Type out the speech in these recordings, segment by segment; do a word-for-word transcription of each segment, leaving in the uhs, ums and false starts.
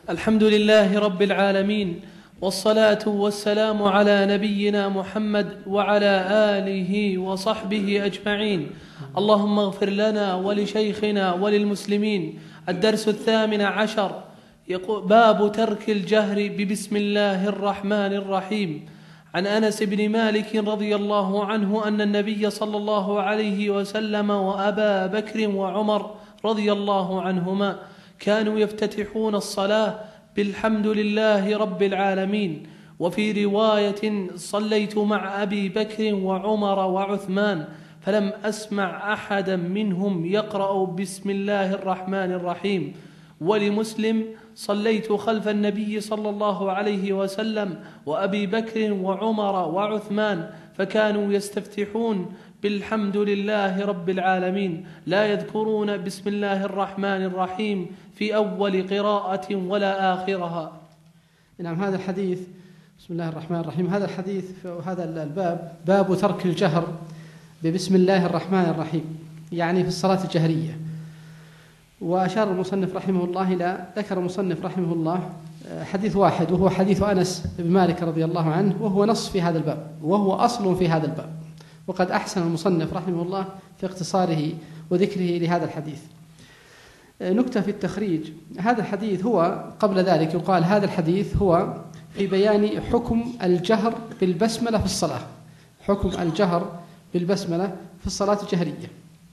الحمد لله رب العالمين، والصلاة والسلام على نبينا محمد وعلى آله وصحبه أجمعين. اللهم اغفر لنا ولشيخنا وللمسلمين. الدرس الثامن عشر، باب ترك الجهر ببسم الله الرحمن الرحيم. عن أنس بن مالك رضي الله عنه أن النبي صلى الله عليه وسلم وأبا بكر وعمر رضي الله عنهما كانوا يفتتحون الصلاة بالحمد لله رب العالمين. وفي رواية صليت مع أبي بكر وعمر وعثمان فلم أسمع أحدا منهم يقرأ بسم الله الرحمن الرحيم. ولمسلم صليت خلف النبي صلى الله عليه وسلم وأبي بكر وعمر وعثمان فكانوا يستفتحون بالحمد لله رب العالمين لا يذكرون بسم الله الرحمن الرحيم في أول قراءة ولا آخرها. نعم، هذا الحديث بسم الله الرحمن الرحيم، هذا الحديث في هذا الباب باب ترك الجهر ببسم الله الرحمن الرحيم، يعني في الصلاة الجهرية. وأشار المصنف رحمه الله إلى ذكر المصنف رحمه الله حديث واحد، وهو حديث أنس بن مالك رضي الله عنه، وهو نص في هذا الباب، وهو أصل في هذا الباب. وقد أحسن المصنف رحمه الله في اختصاره وذكره لهذا الحديث. نكتة في التخريج، هذا الحديث هو قبل ذلك يقال هذا الحديث هو في بيان حكم الجهر بالبسملة في الصلاة، حكم الجهر بالبسملة في الصلاة الجهرية.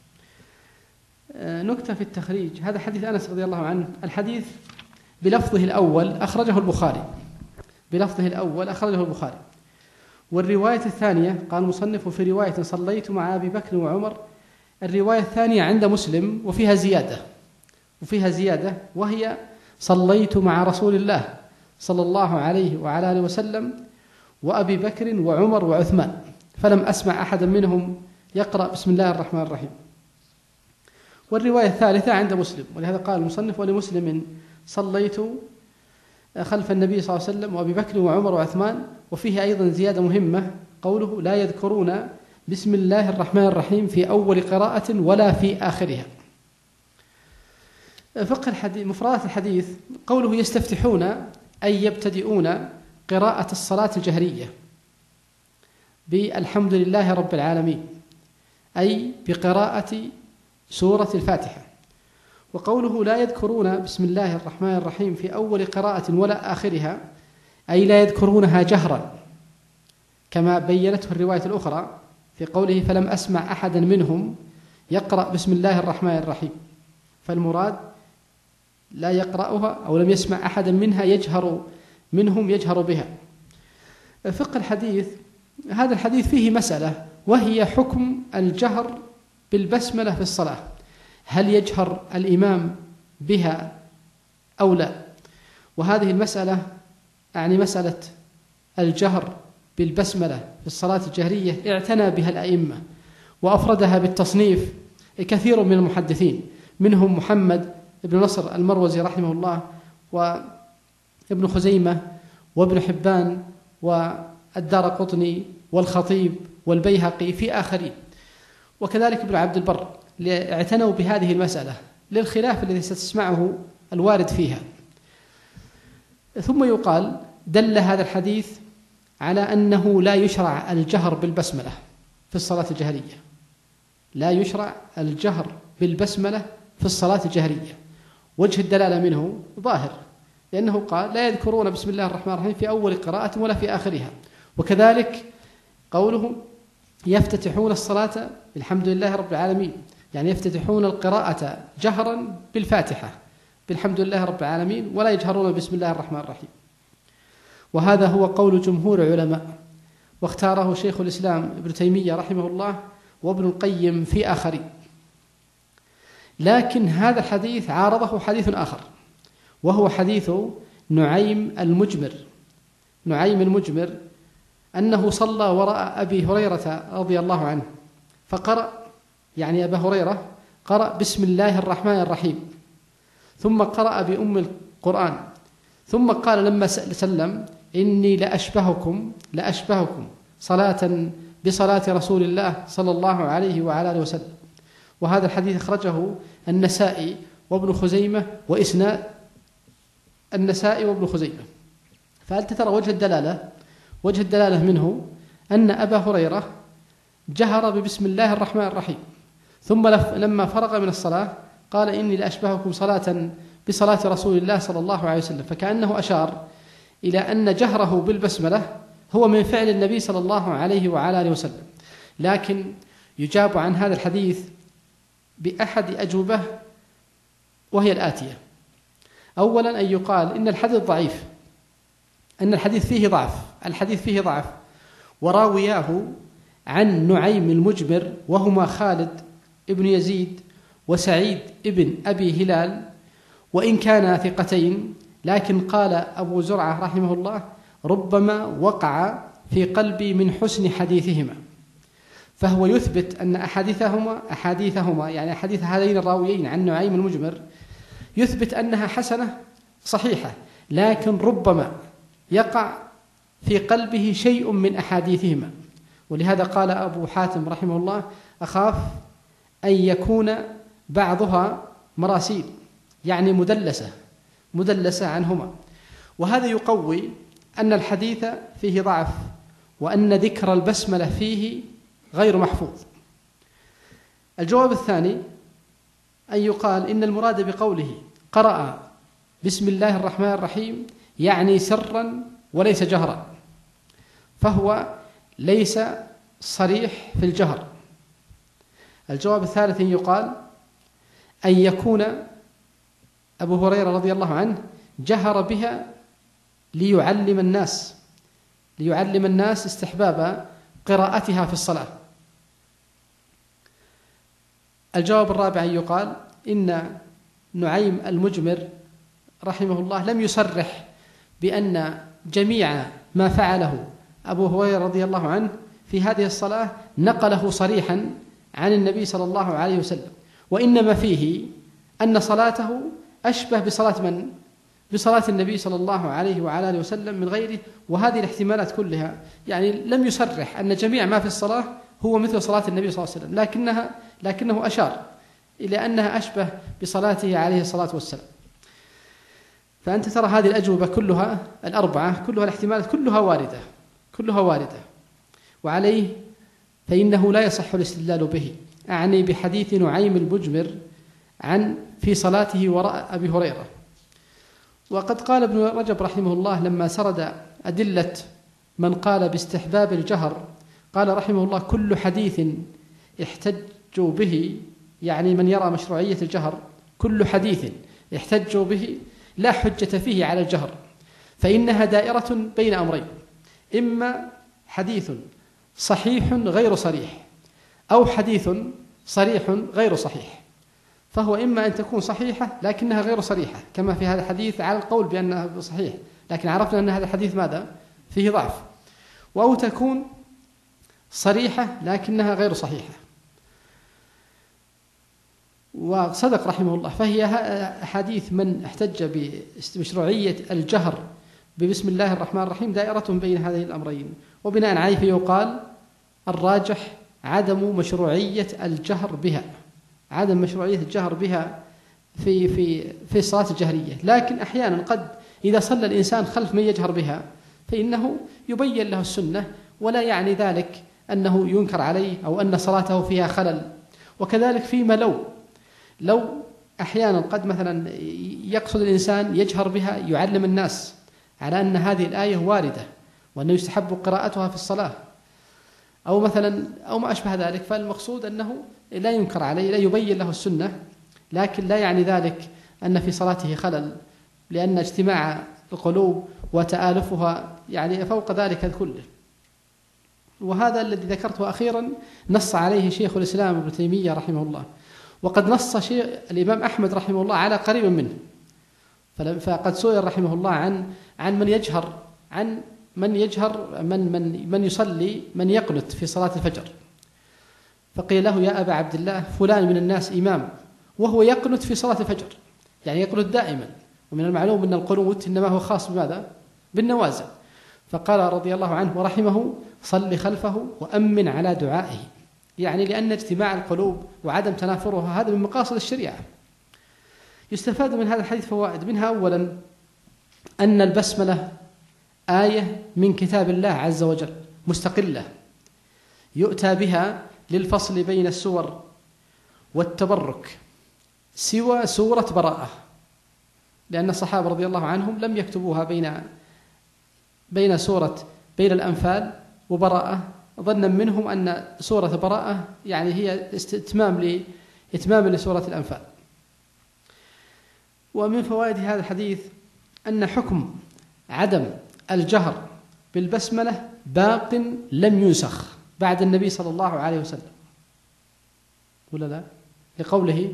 نكتة في التخريج، هذا حديث أنس رضي الله عنه، الحديث بلفظه الأول أخرجه البخاري، بلفظه الأول أخرجه البخاري. والرواية الثانية قال المصنف في رواية صليت مع أبي بكر وعمر، الرواية الثانية عند مسلم وفيها زيادة، وفيها زيادة وهي صليت مع رسول الله صلى الله عليه وعلى آله وسلم وأبي بكر وعمر وعثمان فلم أسمع أحدا منهم يقرأ بسم الله الرحمن الرحيم. والرواية الثالثة عند مسلم، ولهذا قال المصنف ولمسلم صليت خلف النبي صلى الله عليه وسلم وأبي بكر وعمر وعثمان، وفيه أيضا زيادة مهمة قوله لا يذكرون بسم الله الرحمن الرحيم في أول قراءة ولا في آخرها. فقه الحديث، مفردات الحديث، قوله يستفتحون أي يبتدئون قراءة الصلاة الجهرية بالحمد لله رب العالمين، أي بقراءة سورة الفاتحة. وقوله لا يذكرون بسم الله الرحمن الرحيم في أول قراءة ولا آخرها، أي لا يذكرونها جهرا كما بينته الرواية الأخرى في قوله فلم أسمع أحدا منهم يقرأ بسم الله الرحمن الرحيم، فالمراد لا يقرأها أو لم يسمع أحدا منها يجهر منهم يجهر بها. فقه الحديث، هذا الحديث فيه مسألة وهي حكم الجهر بالبسملة في الصلاة، هل يجهر الإمام بها أو لا؟ وهذه المسألة يعني مسألة الجهر بالبسملة في الصلاة الجهرية اعتنى بها الأئمة وأفردها بالتصنيف كثير من المحدثين، منهم محمد بن نصر المروزي رحمه الله وابن خزيمة وابن حبان والدارقطني والخطيب والبيهقي في آخرين، وكذلك ابن عبد البر اعتنوا بهذه المسألة للخلاف الذي ستسمعه الوارد فيها. ثم يقال دل هذا الحديث على أنه لا يشرع الجهر بالبسملة في الصلاة الجهرية، لا يشرع الجهر بالبسملة في الصلاة الجهرية. وجه الدلالة منه ظاهر، لأنه قال لا يذكرون بسم الله الرحمن الرحيم في أول قراءة ولا في آخرها. وكذلك قوله يفتتحون الصلاة بالحمد لله رب العالمين، يعني يفتتحون القراءة جهرا بالفاتحة بالحمد لله رب العالمين ولا يجهرون بسم الله الرحمن الرحيم. وهذا هو قول جمهور العلماء، واختاره شيخ الإسلام ابن تيمية رحمه الله وابن القيم في آخرين. لكن هذا الحديث عارضه حديث آخر، وهو حديث نعيم المجمر، نعيم المجمر أنه صلى وراء أبي هريرة رضي الله عنه فقرأ، يعني أبا هريرة قرأ بسم الله الرحمن الرحيم ثم قرأ بأم القرآن، ثم قال لما سلم إني لأشبهكم لأشبهكم صلاة بصلاة رسول الله صلى الله عليه وعلى آله وسلم. وهذا الحديث أخرجه النسائي وابن خزيمة وإسناد النسائي وابن خزيمة. فأنت ترى وجه الدلالة وجه الدلالة منه أن أبا هريرة جهر ببسم الله الرحمن الرحيم، ثم لما فرغ من الصلاة قال إني لأشبهكم صلاة بصلاة رسول الله صلى الله عليه وسلم، فكأنه أشار إلى أن جهره بالبسملة هو من فعل النبي صلى الله عليه وعلى آله وسلم. لكن يجاب عن هذا الحديث بأحد أجوبة، وهي الآتية: أولا أن يقال إن الحديث ضعيف، أن الحديث فيه ضعف الحديث فيه ضعف وراوياه عن نعيم المجمر وهما خالد ابن يزيد وسعيد ابن أبي هلال، وإن كانا ثقتين، لكن قال أبو زرعة رحمه الله: ربما وقع في قلبي من حسن حديثهما. فهو يثبت أن أحاديثهما أحاديثهما يعني أحاديث هذين الراويين عن نعيم المجمر يثبت أنها حسنة صحيحة، لكن ربما يقع في قلبه شيء من أحاديثهما. ولهذا قال أبو حاتم رحمه الله: أخاف أن يكون بعضها مراسيل، يعني مدلسة مدلسة عنهما. وهذا يقوي أن الحديث فيه ضعف، وأن ذكر البسملة فيه غير محفوظ. الجواب الثاني أن يقال إن المراد بقوله قرأ بسم الله الرحمن الرحيم يعني سرا وليس جهرا، فهو ليس صريح في الجهر. الجواب الثالث أن يقال أن يكون أبو هريرة رضي الله عنه جهر بها ليعلم الناس ليعلم الناس استحباب قراءتها في الصلاة. الجواب الرابع أن يقال إن نعيم المجمر رحمه الله لم يصرح بأن جميع ما فعله أبو هريرة رضي الله عنه في هذه الصلاة نقله صريحا عن النبي صلى الله عليه وسلم، وإنما فيه أن صلاته أشبه بصلاة من؟ بصلاة النبي صلى الله عليه وعلى آله وسلم من غيره. وهذه الاحتمالات كلها يعني لم يصرح أن جميع ما في الصلاة هو مثل صلاة النبي صلى الله عليه وسلم، لكنها لكنه أشار إلى أنها أشبه بصلاته عليه الصلاة والسلام. فأنت ترى هذه الأجوبة كلها الأربعة كلها الاحتمالات كلها واردة كلها واردة وعليه فإنه لا يصح الاستدلال به. أعني بحديث نعيم المجمر عن في صلاته وراء أبي هريرة. وقد قال ابن رجب رحمه الله لما سرد أدلة من قال باستحباب الجهر، قال رحمه الله: كل حديث احتجوا به، يعني من يرى مشروعية الجهر، كل حديث احتجوا به لا حجة فيه على الجهر، فإنها دائرة بين أمرين: إما حديث صحيح غير صريح، أو حديث صريح غير صحيح. فهو إما أن تكون صحيحة لكنها غير صريحة، كما في هذا الحديث على القول بأنها صحيح، لكن عرفنا أن هذا الحديث ماذا؟ فيه ضعف. أو تكون صريحة لكنها غير صحيحة. وصدق رحمه الله، فهي حديث من احتج بمشروعية الجهر ببسم الله الرحمن الرحيم دائرة بين هذين الأمرين، وبناء عليه يقال الراجح عدم مشروعية الجهر بها عدم مشروعية الجهر بها في في في الصلاة الجهرية. لكن أحيانا قد إذا صلى الإنسان خلف من يجهر بها فإنه يبين له السنة، ولا يعني ذلك أنه ينكر عليه أو أن صلاته فيها خلل. وكذلك فيما لو لو أحيانا قد مثلا يقصد الإنسان يجهر بها يعلم الناس على أن هذه الآية واردة وأنه يستحب قراءتها في الصلاة، أو مثلا أو ما أشبه ذلك، فالمقصود أنه لا ينكر عليه، لا يبين له السنة، لكن لا يعني ذلك أن في صلاته خلل، لأن اجتماع القلوب وتآلفها يعني فوق ذلك كله. وهذا الذي ذكرته أخيرا نص عليه شيخ الإسلام ابن تيمية رحمه الله، وقد نص شيخ الإمام أحمد رحمه الله على قريب منه. فقد سئل رحمه الله عن عن من يجهر عن من يجهر من من من يصلي من يقنت في صلاة الفجر، فقيل له: يا أبا عبد الله، فلان من الناس إمام وهو يقنت في صلاة الفجر، يعني يقنت دائما، ومن المعلوم أن القنوت إنما هو خاص بماذا؟ بالنوازل. فقال رضي الله عنه ورحمه: صل خلفه وأمن على دعائه، يعني لأن اجتماع القلوب وعدم تنافرها هذا من مقاصد الشريعة. يستفاد من هذا الحديث فوائد، منها أولا أن البسملة آية من كتاب الله عز وجل مستقلة يؤتى بها للفصل بين السور والتبرك سوى سورة براءة، لأن الصحابة رضي الله عنهم لم يكتبوها بين بين سورة بين الأنفال وبراءة، ظنا منهم أن سورة براءة يعني هي استتمام لإتمام لسورة الأنفال. ومن فوائد هذا الحديث أن حكم عدم الجهر بالبسملة باق لم ينسخ بعد النبي صلى الله عليه وسلم، ولا لا؟ لقوله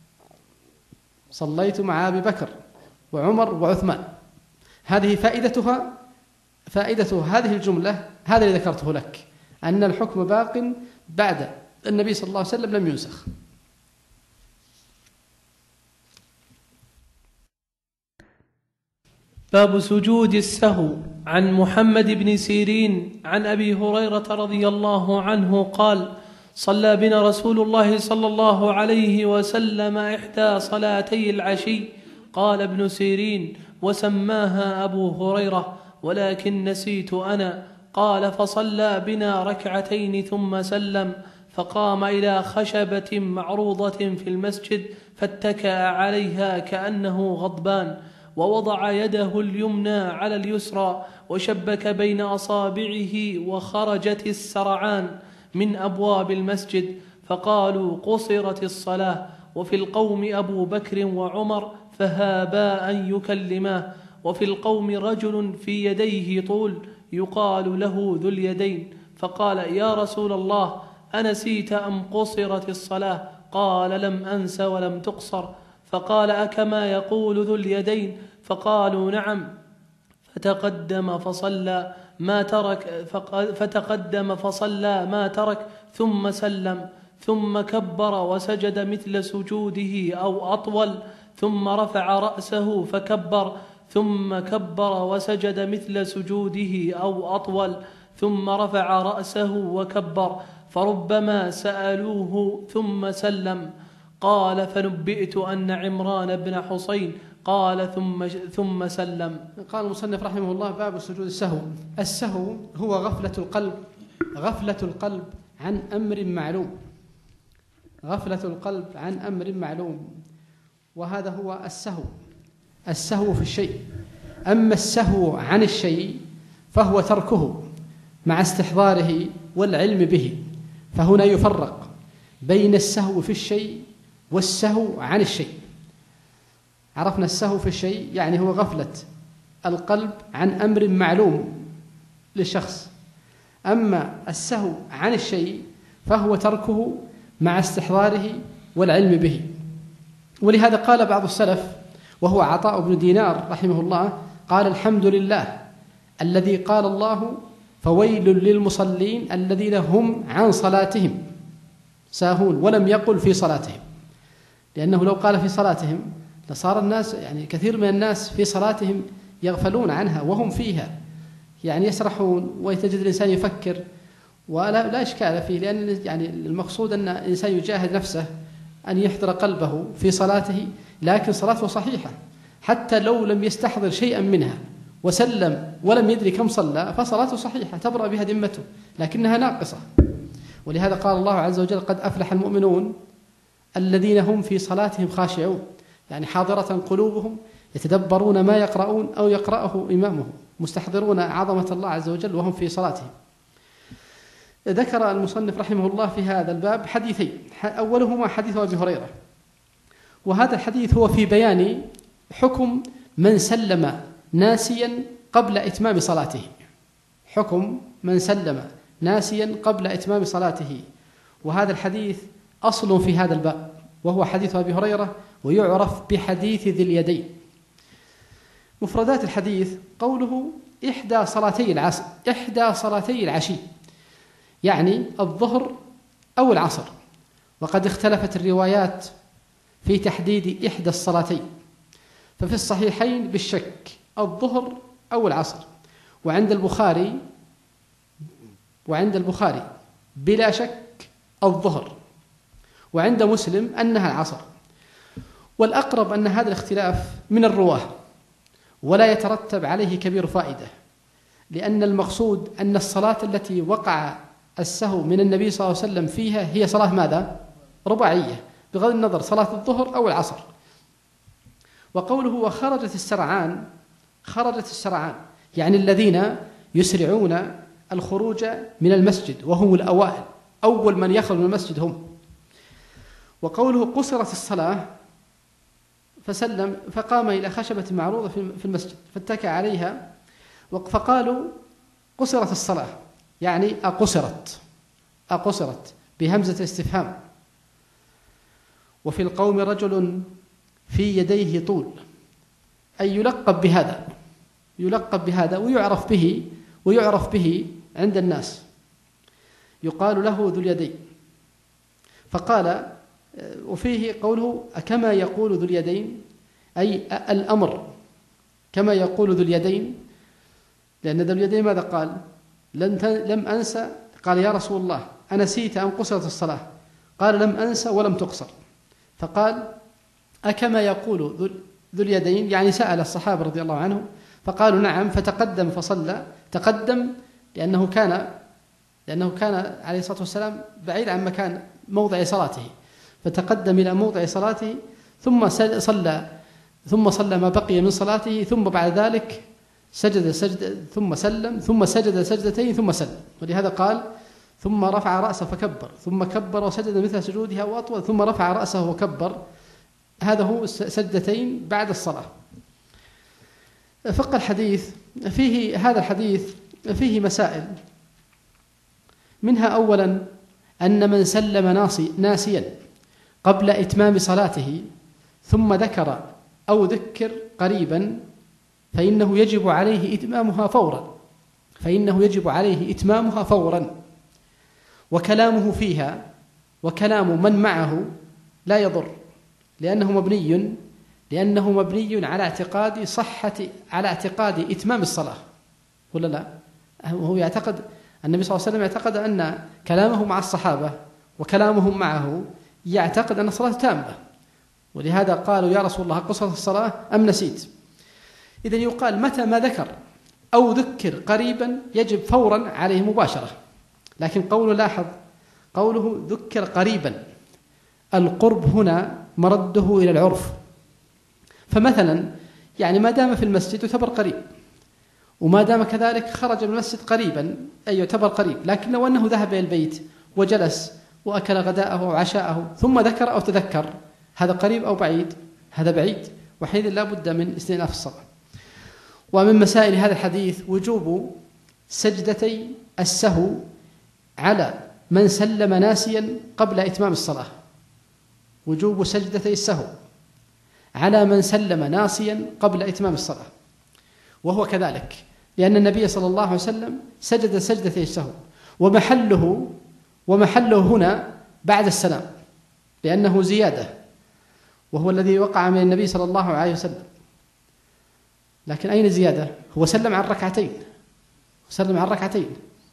صليت مع أبي بكر وعمر وعثمان. هذه فائدتها فائدة هذه الجملة، هذا اللي ذكرته لك، أن الحكم باق بعد النبي صلى الله عليه وسلم لم ينسخ. باب سجود السهو. عن محمد بن سيرين عن أبي هريرة رضي الله عنه قال: صلى بنا رسول الله صلى الله عليه وسلم إحدى صلاتي العشي. قال ابن سيرين: وسماها أبو هريرة ولكن نسيت أنا. قال: فصلى بنا ركعتين ثم سلم، فقام إلى خشبة معروضة في المسجد فاتكأ عليها كأنه غضبان، ووضع يده اليمنى على اليسرى وشبك بين أصابعه، وخرجت السرعان من أبواب المسجد، فقالوا: قصرت الصلاة. وفي القوم أبو بكر وعمر فهابا أن يكلماه، وفي القوم رجل في يديه طول يقال له ذو اليدين، فقال: يا رسول الله، أنسيت أم قصرت الصلاة؟ قال: لم أنس ولم تقصر. فقال: أكما يقول ذو اليدين؟ فقالوا: نعم. فتقدم فصلى ما ترك فتقدم فصلى ما ترك ثم سلم، ثم كبر وسجد مثل سجوده أو أطول، ثم رفع رأسه فكبر، ثم كبر وسجد مثل سجوده أو أطول، ثم رفع رأسه وكبر، فربما سألوه ثم سلم. قال: فنبئت أن عمران بن حسين قال ثم ثم سلم. قال المصنف رحمه الله: باب سجود السهو. السهو هو غفلة القلب غفلة القلب عن أمر معلوم غفلة القلب عن أمر معلوم وهذا هو السهو. السهو في الشيء. أما السهو عن الشيء فهو تركه مع استحضاره والعلم به، فهنا يفرق بين السهو في الشيء والسهو عن الشيء. عرفنا السهو في الشيء يعني هو غفلة القلب عن أمر معلوم للشخص، أما السهو عن الشيء فهو تركه مع استحضاره والعلم به. ولهذا قال بعض السلف وهو عطاء بن دينار رحمه الله، قال: الحمد لله الذي قال الله: فويل للمصلين الذين هم عن صلاتهم ساهون، ولم يقل في صلاتهم، لأنه لو قال في صلاتهم لصار الناس يعني كثير من الناس في صلاتهم يغفلون عنها وهم فيها، يعني يسرحون ويتجد الإنسان يفكر، ولا لا إشكال فيه، لأن يعني المقصود أن الإنسان يجاهد نفسه أن يحضر قلبه في صلاته، لكن صلاته صحيحة حتى لو لم يستحضر شيئا منها وسلم ولم يدري كم صلى فصلاته صحيحة تبرأ بها ذمته، لكنها ناقصة. ولهذا قال الله عز وجل: قد أفلح المؤمنون الذين هم في صلاتهم خاشعون، يعني حاضرة قلوبهم يتدبرون ما يقرؤون أو يقرأه إمامهم، مستحضرون عظمة الله عز وجل وهم في صلاتهم. ذكر المصنف رحمه الله في هذا الباب حديثين، أولهما حديث أبي هريرة، وهذا الحديث هو في بيان حكم من سلم ناسيا قبل إتمام صلاته. حكم من سلم ناسيا قبل إتمام صلاته، وهذا الحديث أصل في هذا الباب، وهو حديث أبي هريرة، ويعرف بحديث ذي اليدين. مفردات الحديث: قوله إحدى صلاتي العصر إحدى صلاتي العشي، يعني الظهر أو العصر، وقد اختلفت الروايات في تحديد إحدى الصلاتين، ففي الصحيحين بالشك الظهر أو العصر، وعند البخاري وعند البخاري بلا شك الظهر، وعند مسلم أنها العصر. والأقرب أن هذا الاختلاف من الرواه، ولا يترتب عليه كبير فائدة، لأن المقصود أن الصلاة التي وقع السهو من النبي صلى الله عليه وسلم فيها هي صلاة ماذا؟ رباعية، بغض النظر صلاة الظهر أو العصر. وقوله وخرجت السرعان، خرجت السرعان يعني الذين يسرعون الخروج من المسجد وهم الأوائل، أول من يخرج من المسجد هم. وقوله قصرت الصلاة فسلم فقام إلى خشبة معروضة في المسجد فاتكى عليها، فقالوا قصرت الصلاة يعني أقصرت، أقصرت بهمزة استفهام. وفي القوم رجل في يديه طول، أي يلقب بهذا، يلقب بهذا ويعرف به، ويعرف به عند الناس، يقال له ذو اليدين. فقال وفيه قوله كما يقول ذو اليدين، أي الأمر كما يقول ذو اليدين، لأن ذو اليدين ماذا قال؟ لم أنسى، قال يا رسول الله أنسيت أن قصرت الصلاة؟ قال لم أنسى ولم تقصر. فقال أكما يقول ذو اليدين، يعني سأل الصحابة رضي الله عنهم فقالوا نعم، فتقدم فصلى. تقدم لأنه كان لأنه كان عليه الصلاة والسلام بعيد عن مكان موضع صلاته، فتقدم إلى موضع صلاته ثم صلى ثم صلى ما بقي من صلاته، ثم بعد ذلك سجد سجد ثم سلم، ثم سجد سجدتين ثم سلم. ولهذا قال ثم رفع رأسه فكبر، ثم كبر وسجد مثل سجودها وأطول، ثم رفع رأسه وكبر. هذا هو سجدتين بعد الصلاة. فقه الحديث فيه، هذا الحديث فيه مسائل، منها أولا أن من سلم ناسي ناسيا قبل إتمام صلاته ثم ذكر أو ذكر قريبا فإنه يجب عليه إتمامها فورا، فإنه يجب عليه إتمامها فورا. وكلامه فيها وكلام من معه لا يضر، لأنه مبني لأنه مبني على اعتقاد صحة، على اعتقاد إتمام الصلاة، ولا لا؟ هو يعتقد، النبي صلى الله عليه وسلم يعتقد أن كلامه مع الصحابة وكلامهم معه يعتقد أن الصلاة تامة، ولهذا قالوا يا رسول الله قصرت الصلاة أم نسيت؟ إذن يقال متى ما ذكر أو ذكر قريبا يجب فورا عليه مباشرة. لكن قوله، لاحظ قوله ذكر قريبا، القرب هنا مرده إلى العرف. فمثلا يعني ما دام في المسجد يعتبر قريب، وما دام كذلك خرج من المسجد قريبا أي يعتبر قريب. لكن لو أنه ذهب إلى البيت وجلس وأكل غداءه وعشاءه ثم ذكر أو تذكر، هذا قريب أو بعيد؟ هذا بعيد، وحينئذ لا بد من استئناف الصلاة. ومن مسائل هذا الحديث وجوب سجدتي السهو على من سلم ناسيا قبل إتمام الصلاة، وجوب سجدتي السهو على من سلم ناسيا قبل إتمام الصلاة. وهو كذلك لأن النبي صلى الله عليه وسلم سجد سجدتي السهو، ومحله ومحله هنا بعد السلام لأنه زيادة، وهو الذي وقع من النبي صلى الله عليه وسلم. لكن أين زيادة؟ هو سلم عن ركعتين، سلم عن ركعتين.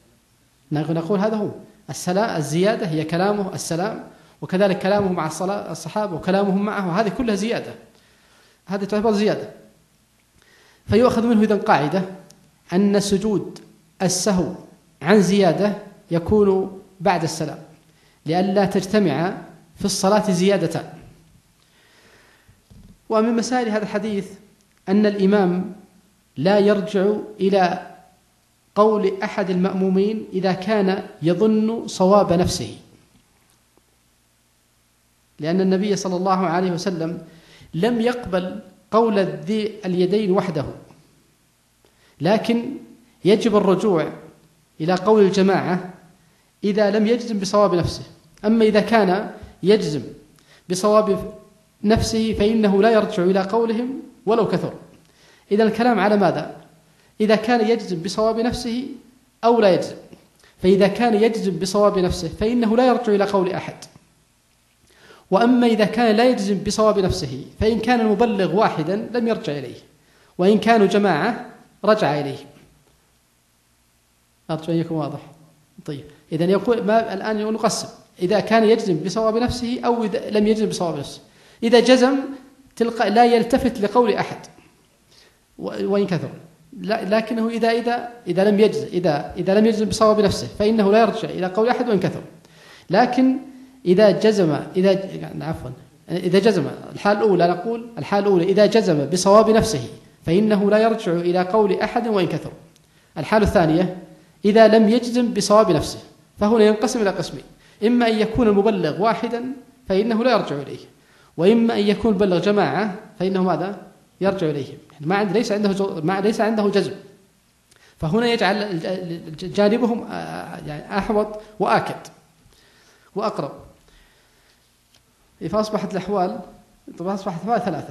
نقول هذا هو السلام، الزيادة هي كلامه السلام، وكذلك كلامه مع الصلاة الصحابة وكلامهم معه، هذه كلها زيادة، هذه تعتبر زيادة. فيؤخذ منه إذن قاعدة أن سجود السهو عن زيادة يكون بعد السلام، لئلا تجتمع في الصلاة زيادتان. ومن مسائل هذا الحديث أن الإمام لا يرجع إلى قول أحد المأمومين إذا كان يظن صواب نفسه، لأن النبي صلى الله عليه وسلم لم يقبل قول ذي اليدين وحده، لكن يجب الرجوع إلى قول الجماعة إذا لم يجزم بصواب نفسه. أما إذا كان يجزم بصواب نفسه فإنه لا يرجع إلى قولهم ولو كثر. إذا الكلام على ماذا؟ إذا كان يجزم بصواب نفسه أو لا يجزم. فإذا كان يجزم بصواب نفسه فإنه لا يرجع إلى قول أحد. وأما إذا كان لا يجزم بصواب نفسه فإن كان المبلغ واحدا لم يرجع إليه، وإن كانوا جماعة رجع إليه. أرجو أن يكون واضح. طيب، إذن يقول ما الآن نقسم إذا كان يجزم بصواب نفسه أو إذا لم يجزم بصواب نفسه. إذا جزم تلقى لا يلتفت لقول أحد، وإن كثر، لكنه إذا إذا إذا لم يجزم إذا إذا لم يجزم بصواب نفسه فإنه لا يرجع إلى قول أحد وإن كثر. لكن إذا جزم إذا عفوا إذا جزم الحال الأولى نقول الحال الأولى إذا جزم بصواب نفسه فإنه لا يرجع إلى قول أحد وإن كثر. الحال الثانية إذا لم يجزم بصواب نفسه فهنا ينقسم إلى قسمين، إما أن يكون المبلغ واحدا فإنه لا يرجع إليه، وإما أن يكون المبلغ جماعة فإنه ماذا؟ يرجع إليه. ما عند ليس عنده ما ليس عنده جزم، فهنا يجعل جانبهم يعني أحوط وآكد وأقرب. فأصبحت الأحوال أصبحت الأحوال ثلاثة.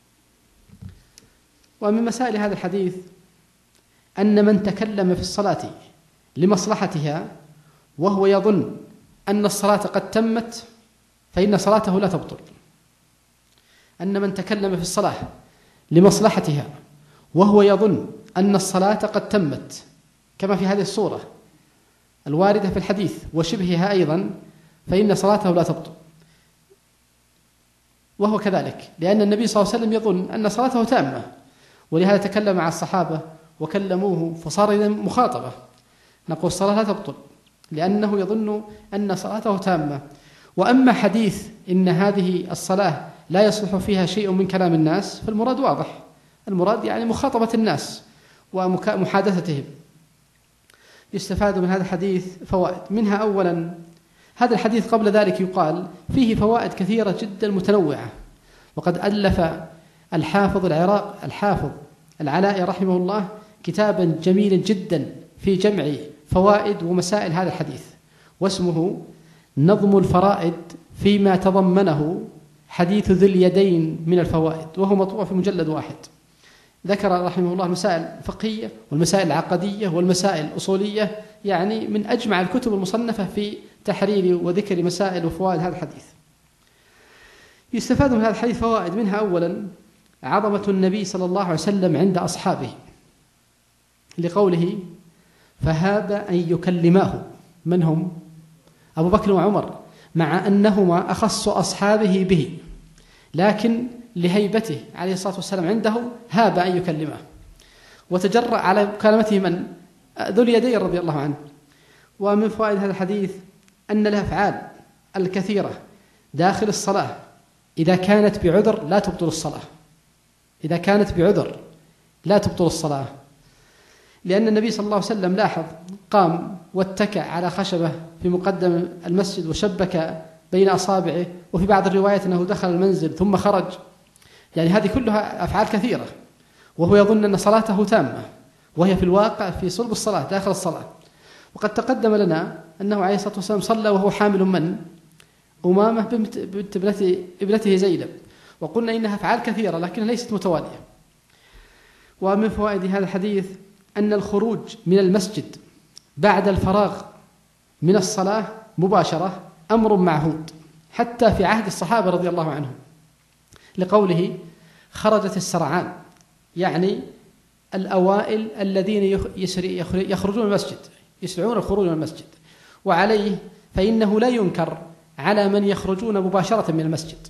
ومن مسائل هذا الحديث أن من تكلم في الصلاة لمصلحتها وهو يظن أن الصلاة قد تمت فإن صلاته لا تبطل. أن من تكلم في الصلاة لمصلحتها وهو يظن أن الصلاة قد تمت كما في هذه الصورة الواردة في الحديث وشبهها أيضا فإن صلاته لا تبطل. وهو كذلك لأن النبي صلى الله عليه وسلم يظن أن صلاته تامة، ولهذا تكلم مع الصحابة وكلموه فصار إذن مخاطبة. نقول الصلاة لا تبطل لأنه يظن أن صلاته تامة. وأما حديث إن هذه الصلاة لا يصلح فيها شيء من كلام الناس فالمراد واضح، المراد يعني مخاطبة الناس ومحادثتهم. يستفاد من هذا الحديث فوائد، منها أولا هذا الحديث قبل ذلك يقال فيه فوائد كثيرة جدا متنوعة، وقد ألف الحافظ العراق الحافظ العلائي رحمه الله كتابا جميلا جدا في جمع فوائد ومسائل هذا الحديث، واسمه نظم الفرائد فيما تضمنه حديث ذي اليدين من الفوائد، وهو مطبوع في مجلد واحد. ذكر رحمه الله المسائل الفقهية والمسائل العقدية والمسائل الأصولية، يعني من أجمع الكتب المصنفة في تحرير وذكر مسائل وفوائد هذا الحديث. يستفاد من هذا الحديث فوائد، منها أولا عظمة النبي صلى الله عليه وسلم عند أصحابه لقوله فهاب أن يكلماه، من هم؟ أبو بكر وعمر، مع أنهما أخص أصحابه به، لكن لهيبته عليه الصلاة والسلام عنده هاب أن يكلمه، وتجرأ على مكالمته من؟ ذو اليدين رضي الله عنه. ومن فوائد هذا الحديث أن الأفعال الكثيرة داخل الصلاة إذا كانت بعذر لا تبطل الصلاة، إذا كانت بعذر لا تبطل الصلاة، لأن النبي صلى الله عليه وسلم لاحظ قام واتكأ على خشبة في مقدم المسجد وشبك بين أصابعه، وفي بعض الروايات أنه دخل المنزل ثم خرج، يعني هذه كلها أفعال كثيرة، وهو يظن أن صلاته تامة وهي في الواقع في صلب الصلاة داخل الصلاة. وقد تقدم لنا أنه عليه الصلاة والسلام صلى وهو حامل من؟ أمامة بنت ابنته, ابنته زينب، وقلنا إنها أفعال كثيرة لكنها ليست متوالية. ومن فوائد هذا الحديث أن الخروج من المسجد بعد الفراغ من الصلاة مباشرة أمر معهود حتى في عهد الصحابة رضي الله عنهم، لقوله خرجت السرعان، يعني الأوائل الذين يخرجون من المسجد، يسرعون الخروج من المسجد. وعليه فإنه لا ينكر على من يخرجون مباشرة من المسجد،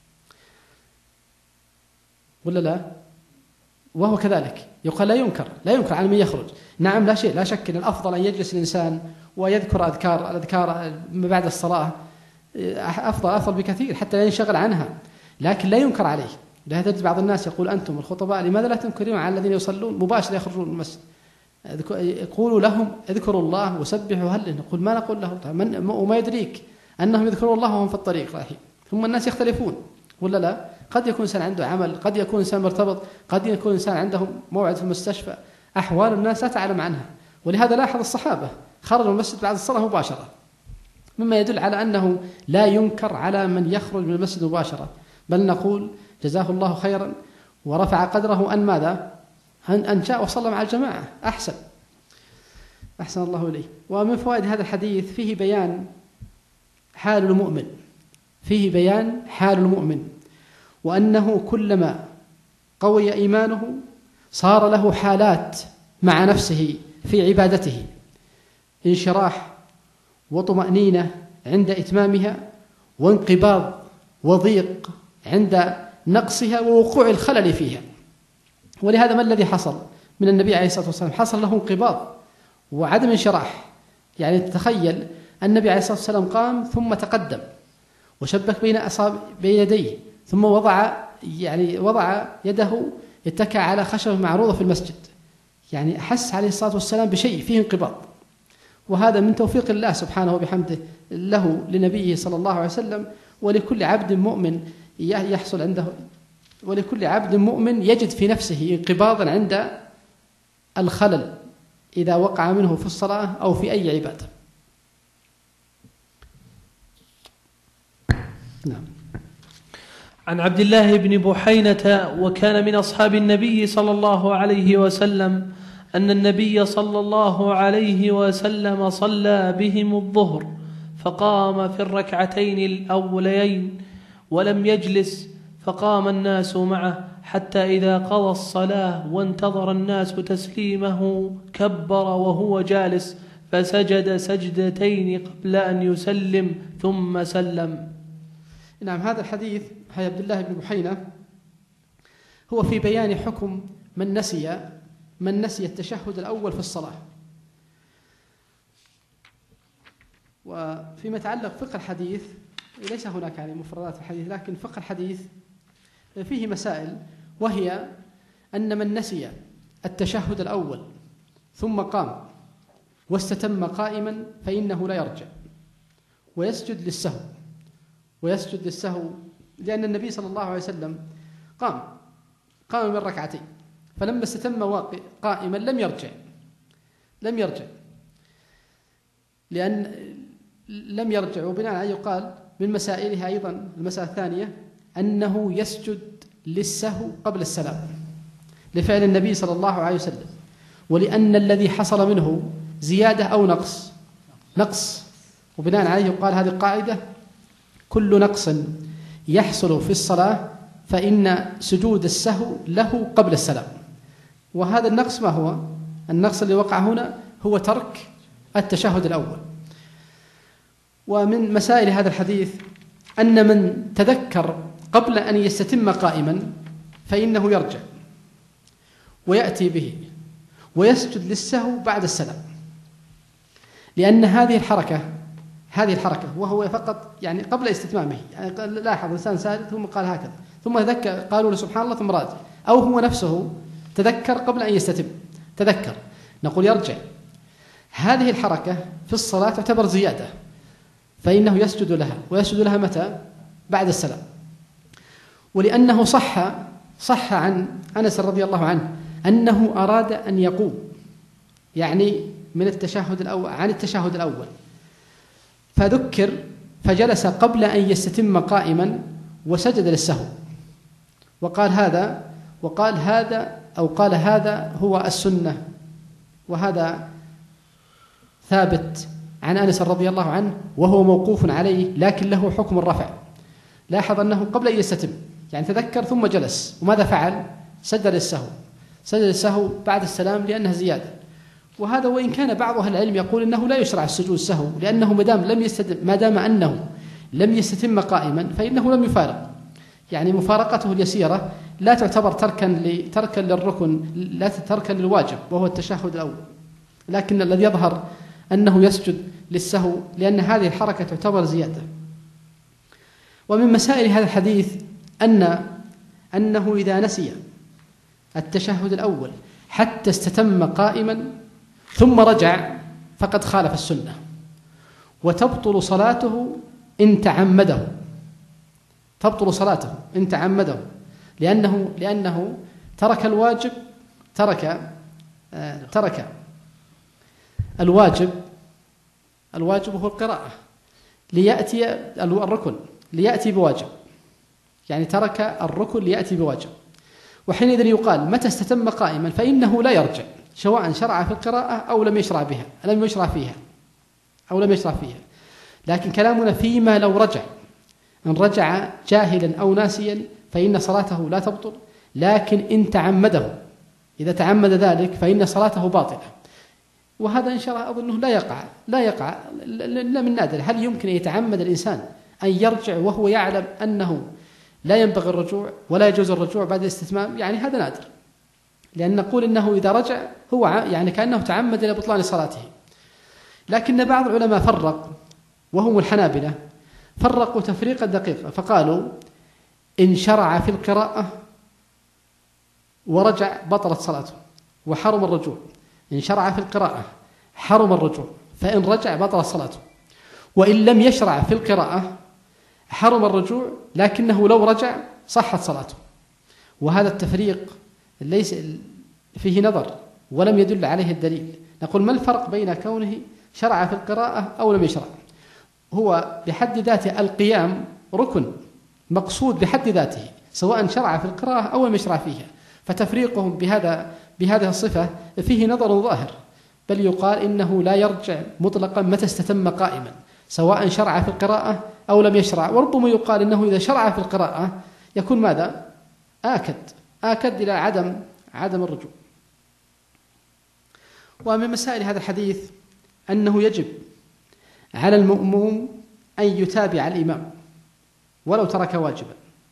ولا لا؟ وهو كذلك يقال لا ينكر لا ينكر على من يخرج. نعم لا شيء لا شك أن الأفضل أن يجلس الإنسان ويذكر أذكار الأذكار بعد الصلاة، أفضل أفضل بكثير حتى لا ينشغل عنها، لكن لا ينكر عليه. لهذا تجد بعض الناس يقول أنتم الخطباء لماذا لا تنكرون على الذين يصلون مباشرة يخرجون من المسجد؟ يقولوا لهم اذكروا الله وسبحوا هل نقول ما نقول له من وما يدريك أنهم يذكرون الله وهم في الطريق رايحين. ثم الناس يختلفون ولا لا؟ قد يكون إنسان عنده عمل، قد يكون إنسان مرتبط، قد يكون إنسان عنده موعد في المستشفى، أحوال الناس لا تعلم عنها. ولهذا لاحظ الصحابة خرجوا من المسجد بعد الصلاة مباشرة، مما يدل على أنه لا ينكر على من يخرج من المسجد مباشرة، بل نقول جزاه الله خيرا ورفع قدره أن ماذا؟ أن جاء وصلى مع الجماعة، أحسن أحسن الله إليه. ومن فوائد هذا الحديث فيه بيان حال المؤمن، فيه بيان حال المؤمن، وأنه كلما قوي إيمانه صار له حالات مع نفسه في عبادته، انشراح وطمأنينة عند إتمامها، وانقباض وضيق عند نقصها ووقوع الخلل فيها. ولهذا ما الذي حصل من النبي عليه الصلاة والسلام؟ حصل له انقباض وعدم انشراح. يعني تخيل النبي عليه الصلاة والسلام قام ثم تقدم وشبك بين أصابع بين يديه، ثم وضع يعني وضع يده اتكى على خشبة معروضة في المسجد، يعني أحس عليه الصلاة والسلام بشيء فيه انقباض. وهذا من توفيق الله سبحانه وبحمده له لنبيه صلى الله عليه وسلم، ولكل عبد مؤمن يحصل عنده، ولكل عبد مؤمن يجد في نفسه انقباضا عند الخلل إذا وقع منه في الصلاة أو في أي عبادة. نعم. عن عبد الله بن بحينة وكان من أصحاب النبي صلى الله عليه وسلم أن النبي صلى الله عليه وسلم صلى بهم الظهر فقام في الركعتين الأوليين ولم يجلس، فقام الناس معه حتى إذا قضى الصلاة وانتظر الناس تسليمه كبر وهو جالس فسجد سجدتين قبل أن يسلم ثم سلم. نعم. هذا الحديث حي عبد الله بن بحينة هو في بيان حكم من نسي من نسي التشهد الأول في الصلاة. وفيما يتعلق فقه الحديث ليس هناك يعني مفردات الحديث، لكن فقه الحديث فيه مسائل، وهي أن من نسي التشهد الأول ثم قام واستتم قائما فإنه لا يرجع ويسجد للسهو ويسجد للسهو لأن النبي صلى الله عليه وسلم قام قام من ركعتين، فلما استتم قائما لم يرجع لم يرجع لأن لم يرجع وبناء عليه يقال من مسائلها أيضا المسألة الثانية أنه يسجد للسهو قبل السلام لفعل النبي صلى الله عليه وسلم، ولأن الذي حصل منه زيادة أو نقص نقص وبناء عليه يقال هذه القاعدة: كل نقص يحصل في الصلاة فإن سجود السهو له قبل السلام. وهذا النقص ما هو؟ النقص اللي وقع هنا هو ترك التشهد الأول. ومن مسائل هذا الحديث أن من تذكر قبل أن يستتم قائما فإنه يرجع ويأتي به ويسجد للسهو بعد السلام، لأن هذه الحركة هذه الحركة وهو فقط يعني قبل استتمامه، يعني لاحظ إنسان ساجد ثم قال هكذا ثم تذكر قالوا له سبحان الله ثم راجع، أو هو نفسه تذكر قبل أن يستتم تذكر، نقول يرجع. هذه الحركة في الصلاة تعتبر زيادة فإنه يسجد لها، ويسجد لها متى؟ بعد السلام. ولأنه صح صح عن أنس رضي الله عنه أنه أراد أن يقوم يعني من التشهد الأول عن التشهد الأول، فذكر فجلس قبل أن يستتم قائما وسجد للسهو، وقال هذا وقال هذا أو قال هذا هو السنة، وهذا ثابت عن أنس رضي الله عنه وهو موقوف عليه لكن له حكم الرفع. لاحظ أنه قبل أن يستتم يعني تذكر ثم جلس، وماذا فعل؟ سجد للسهو سجد للسهو بعد السلام لأنها زيادة. وهذا وإن كان بعض أهل العلم يقول أنه لا يشرع السجود السهو، لأنه ما دام لم يستتم ما دام أنه لم يستتم قائما فإنه لم يفارق، يعني مفارقته اليسيرة لا تعتبر تركا تركا للركن لا تركا للواجب وهو التشهد الأول، لكن الذي يظهر أنه يسجد للسهو لأن هذه الحركة تعتبر زيادة. ومن مسائل هذا الحديث أن أنه إذا نسي التشهد الأول حتى استتم قائما ثم رجع فقد خالف السنة، وتبطل صلاته إن تعمده تبطل صلاته إن تعمده لأنه لأنه ترك الواجب ترك آه ترك الواجب الواجب هو القراءة ليأتي الركن ليأتي بواجب، يعني ترك الركن ليأتي بواجب. وحينئذ يقال متى استتم قائما فإنه لا يرجع، سواء شرع في القراءة أو لم يشرع بها لم يشرع فيها أو لم يشرع فيها. لكن كلامنا فيما لو رجع، إن رجع جاهلا أو ناسيا فإن صلاته لا تبطل، لكن إن تعمده إذا تعمد ذلك فإن صلاته باطلة. وهذا إن شاء الله أظنه لا يقع لا يقع إلا من نادر. هل يمكن أن يتعمد الإنسان أن يرجع وهو يعلم أنه لا ينبغي الرجوع ولا يجوز الرجوع بعد الاستتمام؟ يعني هذا نادر لأن نقول إنه إذا رجع هو يعني كأنه تعمد إلى بطلان صلاته. لكن بعض العلماء فرق، وهم الحنابلة، فرقوا تفريقا دقيقا فقالوا إن شرع في القراءة ورجع بطلت صلاته وحرم الرجوع. إن شرع في القراءة حرم الرجوع، فإن رجع بطلت صلاته. وإن لم يشرع في القراءة حرم الرجوع، لكنه لو رجع صحت صلاته. وهذا التفريق ليس فيه نظر ولم يدل عليه الدليل. نقول ما الفرق بين كونه شرع في القراءة أو لم يشرع؟ هو بحد ذاته القيام ركن مقصود بحد ذاته، سواء شرع في القراءة أو لم يشرع فيها. فتفريقهم بهذا بهذه الصفة فيه نظر ظاهر، بل يقال إنه لا يرجع مطلقا متى استتم قائما، سواء شرع في القراءة أو لم يشرع. وربما يقال إنه إذا شرع في القراءة يكون ماذا؟ آكد آكد إلى عدم عدم الرجوع. ومن مسائل هذا الحديث أنه يجب على المأموم أن يتابع الإمام ولو ترك واجبا،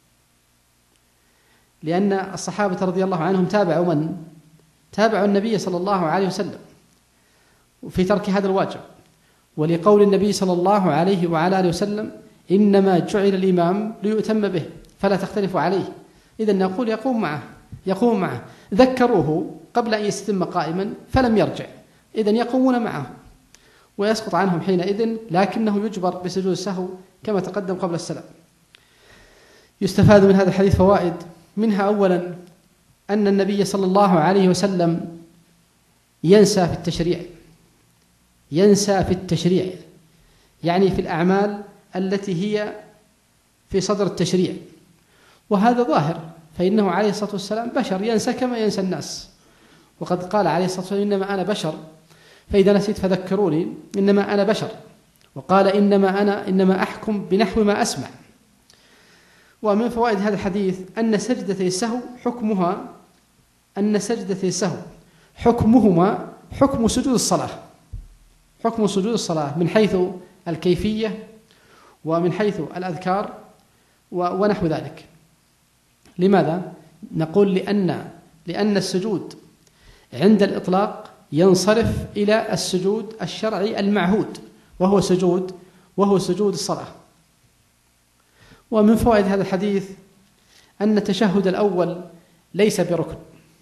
لأن الصحابة رضي الله عنهم تابعوا من؟ تابعوا النبي صلى الله عليه وسلم في ترك هذا الواجب، ولقول النبي صلى الله عليه وعلى آله وسلم إنما جعل الإمام ليؤتم به فلا تختلفوا عليه. إذن نقول يقوم معه يقوم معه ذكروه قبل أن يستتم قائما فلم يرجع، إذن يقومون معه ويسقط عنهم حينئذ، لكنه يجبر بسجود السهو كما تقدم قبل السلام. يستفاد من هذا الحديث فوائد، منها أولا أن النبي صلى الله عليه وسلم ينسى في التشريع ينسى في التشريع يعني في الأعمال التي هي في صدر التشريع، وهذا ظاهر، فإنه عليه الصلاة والسلام بشر ينسى كما ينسى الناس. وقد قال عليه الصلاة والسلام إنما أنا بشر فإذا نسيت فذكروني، إنما أنا بشر. وقال إنما أنا إنما أحكم بنحو ما أسمع. ومن فوائد هذا الحديث أن سجدتي السهو حكمها أن سجدتي السهو حكمهما حكم سجود الصلاة حكم سجود الصلاة من حيث الكيفية ومن حيث الأذكار ونحو ذلك. لماذا؟ نقول لأن لأن السجود عند الإطلاق ينصرف إلى السجود الشرعي المعهود، وهو سجود وهو سجود الصلاة. ومن فوائد هذا الحديث أن التشهد الأول ليس بركن،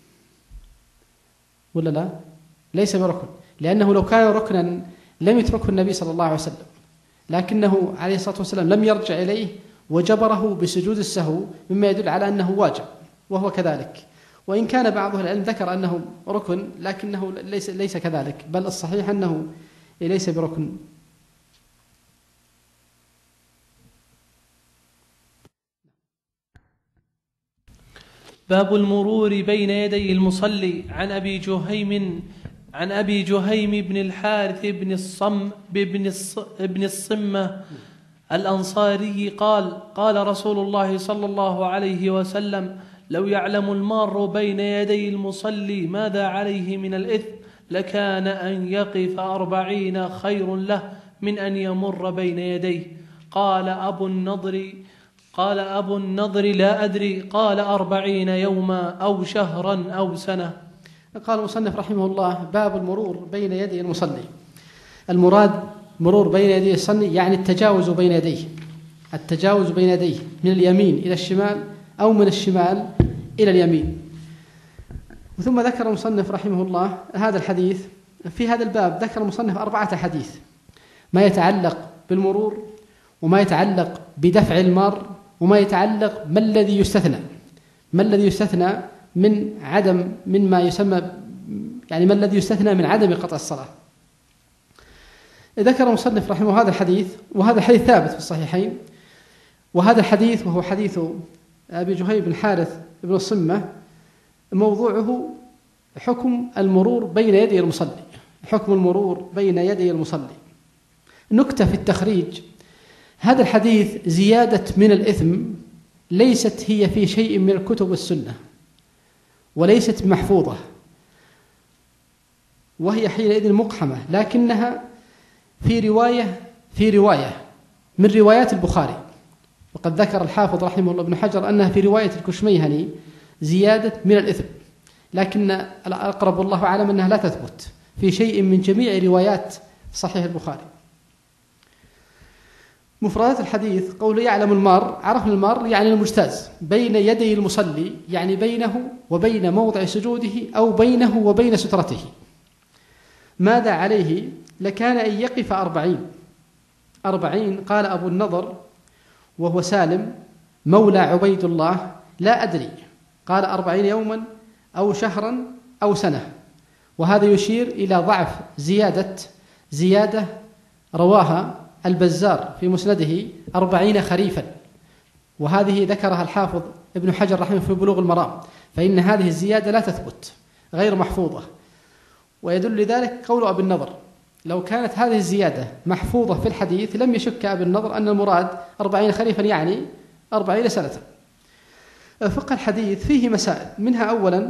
ولا لا؟ ليس بركن، لأنه لو كان ركنا لم يتركه النبي صلى الله عليه وسلم، لكنه عليه الصلاة والسلام لم يرجع إليه وجبره بسجود السهو، مما يدل على أنه واجب، وهو كذلك. وإن كان بعض العلم ذكر أنه ركن، لكنه ليس ليس كذلك، بل الصحيح أنه ليس بركن. باب المرور بين يدي المصلي. عن أبي جهيم عن أبي جهيم بن الحارث بن الصم بن الص بن الصمة الأنصاري قال: قال رسول الله صلى الله عليه وسلم: لو يعلم المار بين يدي المصلي ماذا عليه من الإثم لكان أن يقف أربعين خير له من أن يمر بين يديه. قال أبو النضر قال أبو النضر لا أدري. قال أربعين يوما أو شهرا أو سنة. قال المصنف رحمه الله: باب المرور بين يدي المصلي. المراد مرور بين يدي المصلي يعني التجاوز بين يديه التجاوز بين يديه من اليمين إلى الشمال أو من الشمال إلى اليمين. ثم ذكر المصنف رحمه الله هذا الحديث. في هذا الباب ذكر المصنف أربعة حديث: ما يتعلق بالمرور، وما يتعلق بدفع المار، وما يتعلق ما الذي يستثنى ما الذي يستثنى من عدم من ما يسمى يعني ما الذي يستثنى من عدم قطع الصلاة. ذكر المصنف رحمه هذا الحديث، وهذا الحديث ثابت في الصحيحين. وهذا الحديث وهو حديث أبي جهيم بن حارث بن الصمة موضوعه حكم المرور بين يدي المصلي حكم المرور بين يدي المصلي. نكتة في التخريج: هذا الحديث زيادة من الإثم ليست هي في شيء من الكتب والسنة، وليست محفوظة، وهي حينئذ مقحمة، لكنها في رواية في رواية من روايات البخاري. وقد ذكر الحافظ رحمه الله ابن حجر أنها في رواية الكشميهني زيادة من الإثم، لكن الأقرب والله أعلم أنها لا تثبت في شيء من جميع روايات صحيح البخاري. مفردات الحديث: قول يعلم المار، عرفنا المار يعني المجتاز بين يدي المصلي، يعني بينه وبين موضع سجوده أو بينه وبين سترته. ماذا عليه؟ لكان أن يقف أربعين أربعين قال أبو النضر وهو سالم مولى عبيد الله لا أدري، قال أربعين يوما أو شهرا أو سنة، وهذا يشير إلى ضعف زيادة زيادة رواها البزار في مسنده أربعين خريفا، وهذه ذكرها الحافظ ابن حجر رحمه في بلوغ المرام، فإن هذه الزيادة لا تثبت غير محفوظة. ويدل لذلك قول أبي النضر، لو كانت هذه الزيادة محفوظة في الحديث لم يشك أبي النضر أن المراد أربعين خريفا يعني أربعين سنة. فقه الحديث فيه مسائل، منها أولا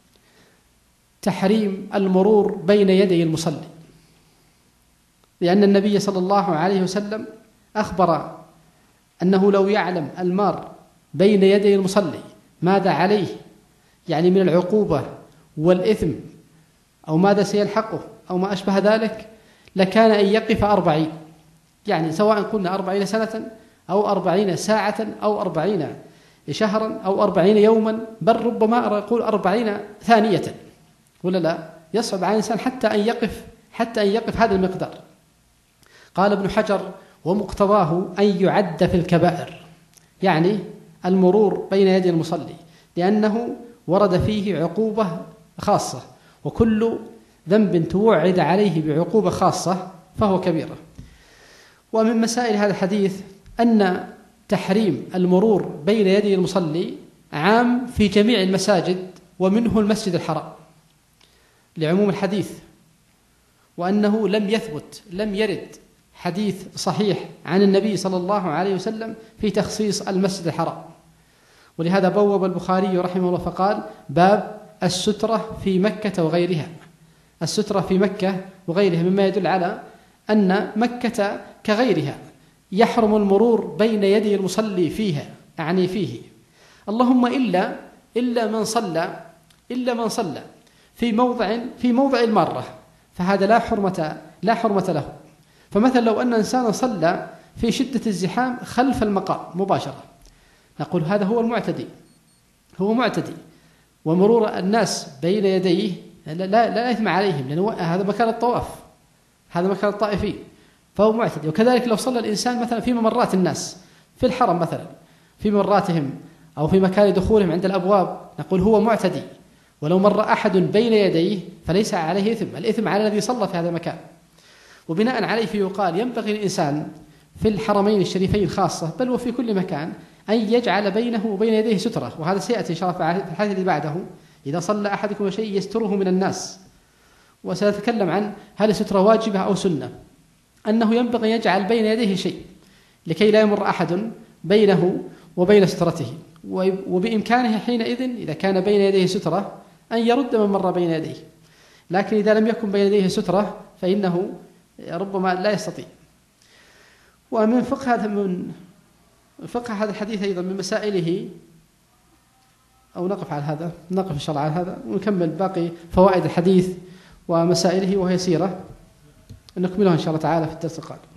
تحريم المرور بين يدي المصلي، لأن النبي صلى الله عليه وسلم أخبر أنه لو يعلم المار بين يدي المصلي ماذا عليه، يعني من العقوبة والإثم أو ماذا سيلحقه أو ما أشبه ذلك، لكان أن يقف أربعين، يعني سواء قلنا أربعين سنة أو أربعين ساعة أو أربعين شهرا أو أربعين يوما، بل ربما أقول أربعين ثانية، ولا لا؟ يصعب على الإنسان حتى أن يقف حتى أن يقف هذا المقدار. قال ابن حجر: ومقتضاه أن يعد في الكبائر، يعني المرور بين يدي المصلي، لأنه ورد فيه عقوبة خاصة، وكل ذنب توعد عليه بعقوبة خاصة فهو كبيرة. ومن مسائل هذا الحديث أن تحريم المرور بين يدي المصلي عام في جميع المساجد ومنه المسجد الحرام لعموم الحديث، وأنه لم يثبت لم يرد حديث صحيح عن النبي صلى الله عليه وسلم في تخصيص المسجد الحرام. ولهذا بوب البخاري رحمه الله فقال: باب السترة في مكة وغيرها. السترة في مكة وغيرها مما يدل على أن مكة كغيرها يحرم المرور بين يدي المصلي فيها، أعني فيه، اللهم إلا إلا من صلى إلا من صلى في موضع في موضع المارة، فهذا لا حرمة لا حرمة له. فمثلا لو أن إنسانا صلى في شدة الزحام خلف المقام مباشرة، نقول هذا هو المعتدي هو معتدي ومرور الناس بين يديه لا لا, لا إثم عليهم، لأنه هذا مكان الطواف، هذا مكان الطائفين، فهو معتدي. وكذلك لو صلى الإنسان مثلا في ممرات الناس في الحرم، مثلا في ممراتهم أو في مكان دخولهم عند الأبواب، نقول هو معتدي. ولو مر أحد بين يديه فليس عليه إثم، الإثم على الذي صلى في هذا المكان. وبناء عليه فيقال ينبغي الإنسان في الحرمين الشريفين خاصة، بل وفي كل مكان، أن يجعل بينه وبين يديه سترة، وهذا سيأتي إن شاء الله في الحديث اللي بعده، إذا صلى أحدكم شيء يستره من الناس. وسنتكلم عن هل السترة واجبة أو سنة، أنه ينبغي يجعل بين يديه شيء لكي لا يمر أحد بينه وبين سترته، وبإمكانه حينئذ إذا كان بين يديه سترة أن يرد من مر بين يديه، لكن إذا لم يكن بين يديه سترة فإنه ربما لا يستطيع. ومن فقه هذا من فقه هذا الحديث أيضا من مسائله، أو نقف على هذا نقف إن شاء الله على هذا ونكمل باقي فوائد الحديث ومسائله وهي سيرة، نكملها إن شاء الله تعالى في الدرس القادم.